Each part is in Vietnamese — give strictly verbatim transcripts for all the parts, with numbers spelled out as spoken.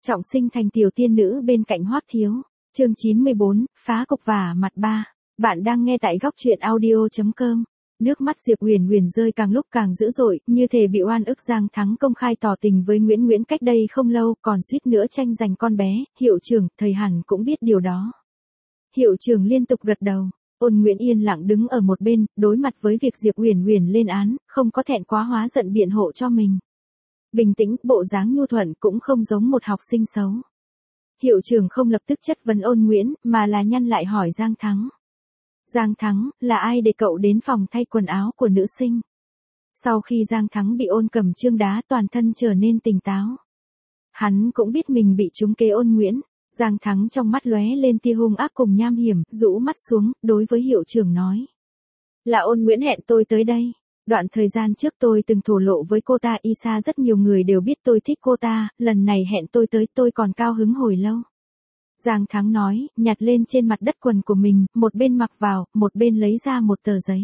Trọng sinh thành tiểu tiên nữ bên cạnh Hoắc Thiếu. Chương chín mươi bốn, phá cục vả mặt ba. Bạn đang nghe tại góc truyện audio chấm com. Nước mắt Diệp Huyền Huyền rơi càng lúc càng dữ dội, như thể bị oan ức. Giang Thắng công khai tỏ tình với Nguyễn Nguyễn cách đây không lâu, còn suýt nữa tranh giành con bé. Hiệu trưởng, thầy hẳn cũng biết điều đó. Hiệu trưởng liên tục gật đầu. Ôn Nguyễn yên lặng đứng ở một bên, đối mặt với việc Diệp Huyền Huyền lên án, không có thẹn quá hóa giận biện hộ cho mình. Bình tĩnh, bộ dáng nhu thuận cũng không giống một học sinh xấu. Hiệu trưởng không lập tức chất vấn Ôn Nguyễn, mà là nhăn lại hỏi Giang Thắng. Giang Thắng, là ai để cậu đến phòng thay quần áo của nữ sinh? Sau khi Giang Thắng bị Ôn Cẩm Trương đá, toàn thân trở nên tỉnh táo. Hắn cũng biết mình bị trúng kế Ôn Nguyễn. Giang Thắng trong mắt lóe lên tia hung ác cùng nham hiểm, rũ mắt xuống, đối với hiệu trưởng nói. Là Ôn Nguyễn hẹn tôi tới đây. Đoạn thời gian trước tôi từng thổ lộ với cô ta, y xa rất nhiều người đều biết tôi thích cô ta, lần này hẹn tôi tới tôi còn cao hứng hồi lâu. Giang Thắng nói, nhặt lên trên mặt đất quần của mình, một bên mặc vào, một bên lấy ra một tờ giấy.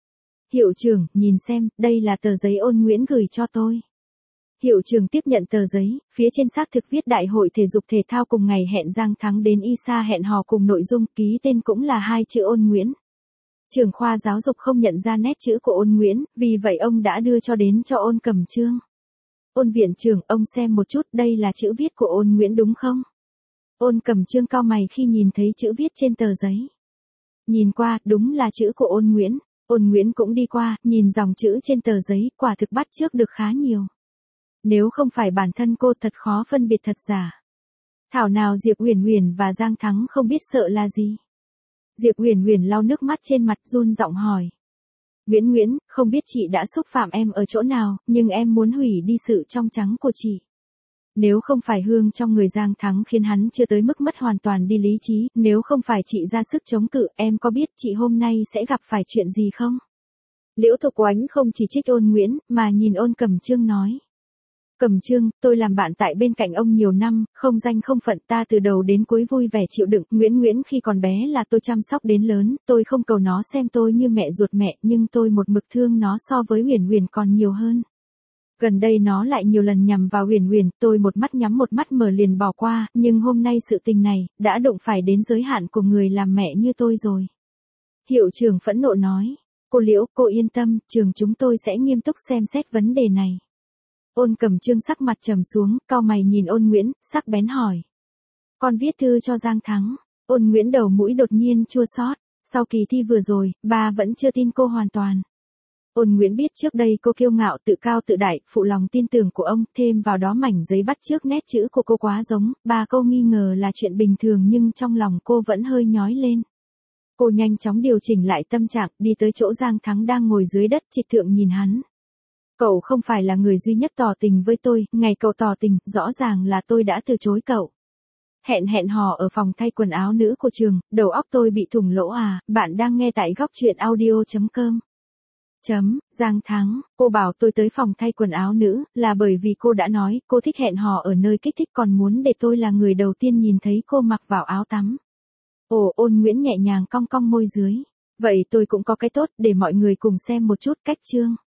Hiệu trưởng, nhìn xem, đây là tờ giấy Ôn Nguyễn gửi cho tôi. Hiệu trưởng tiếp nhận tờ giấy, phía trên xác thực viết đại hội thể dục thể thao cùng ngày hẹn Giang Thắng đến y xa hẹn hò cùng nội dung, ký tên cũng là hai chữ Ôn Nguyễn. Trưởng khoa giáo dục không nhận ra nét chữ của Ôn Nguyễn, vì vậy ông đã đưa cho đến cho Ôn Cẩm Trương. Ôn viện trưởng, ông xem một chút, đây là chữ viết của Ôn Nguyễn đúng không? Ôn Cẩm Trương cau mày khi nhìn thấy chữ viết trên tờ giấy. Nhìn qua, đúng là chữ của Ôn Nguyễn. Ôn Nguyễn cũng đi qua, nhìn dòng chữ trên tờ giấy, quả thực bắt chước được khá nhiều. Nếu không phải bản thân cô thật khó phân biệt thật giả. Thảo nào Diệp Huyền Huyền và Giang Thắng không biết sợ là gì. Diệp Huyền Huyền lau nước mắt trên mặt, run giọng hỏi. Nguyễn Nguyễn, không biết chị đã xúc phạm em ở chỗ nào, nhưng em muốn hủy đi sự trong trắng của chị. Nếu không phải hương trong người Giang Thắng khiến hắn chưa tới mức mất hoàn toàn đi lý trí, nếu không phải chị ra sức chống cự, em có biết chị hôm nay sẽ gặp phải chuyện gì không? Liễu Thục Oánh không chỉ trích Ôn Nguyễn, mà nhìn Ôn Cẩm Trương nói. Cẩm Trương, tôi làm bạn tại bên cạnh ông nhiều năm, không danh không phận, ta từ đầu đến cuối vui vẻ chịu đựng. Nguyễn Nguyễn khi còn bé là tôi chăm sóc đến lớn, tôi không cầu nó xem tôi như mẹ ruột mẹ, nhưng tôi một mực thương nó so với Huyền Huyền còn nhiều hơn. Gần đây nó lại nhiều lần nhằm vào Huyền Huyền, tôi một mắt nhắm một mắt mở liền bỏ qua, nhưng hôm nay sự tình này, đã đụng phải đến giới hạn của người làm mẹ như tôi rồi. Hiệu trưởng phẫn nộ nói, cô Liễu, cô yên tâm, trường chúng tôi sẽ nghiêm túc xem xét vấn đề này. Ôn Cẩm Trương sắc mặt trầm xuống, cau mày nhìn Ôn Nguyễn, sắc bén hỏi. Con viết thư cho Giang Thắng. Ôn Nguyễn đầu mũi đột nhiên chua xót. Sau kỳ thi vừa rồi, ba vẫn chưa tin cô hoàn toàn. Ôn Nguyễn biết trước đây cô kiêu ngạo tự cao tự đại, phụ lòng tin tưởng của ông, thêm vào đó mảnh giấy bắt chước nét chữ của cô quá giống, ba câu nghi ngờ là chuyện bình thường nhưng trong lòng cô vẫn hơi nhói lên. Cô nhanh chóng điều chỉnh lại tâm trạng, đi tới chỗ Giang Thắng đang ngồi dưới đất, trịch thượng nhìn hắn. Cậu không phải là người duy nhất tỏ tình với tôi, ngày cậu tỏ tình, rõ ràng là tôi đã từ chối cậu. Hẹn hẹn hò ở phòng thay quần áo nữ của trường, đầu óc tôi bị thủng lỗ à, bạn đang nghe tại góc truyện audio chấm com. Chấm, Giang Thắng, cô bảo tôi tới phòng thay quần áo nữ, là bởi vì cô đã nói, cô thích hẹn hò ở nơi kích thích còn muốn để tôi là người đầu tiên nhìn thấy cô mặc vào áo tắm. Ồ, Ôn Nguyễn nhẹ nhàng cong cong môi dưới. Vậy tôi cũng có cái tốt, để mọi người cùng xem một chút cách chương.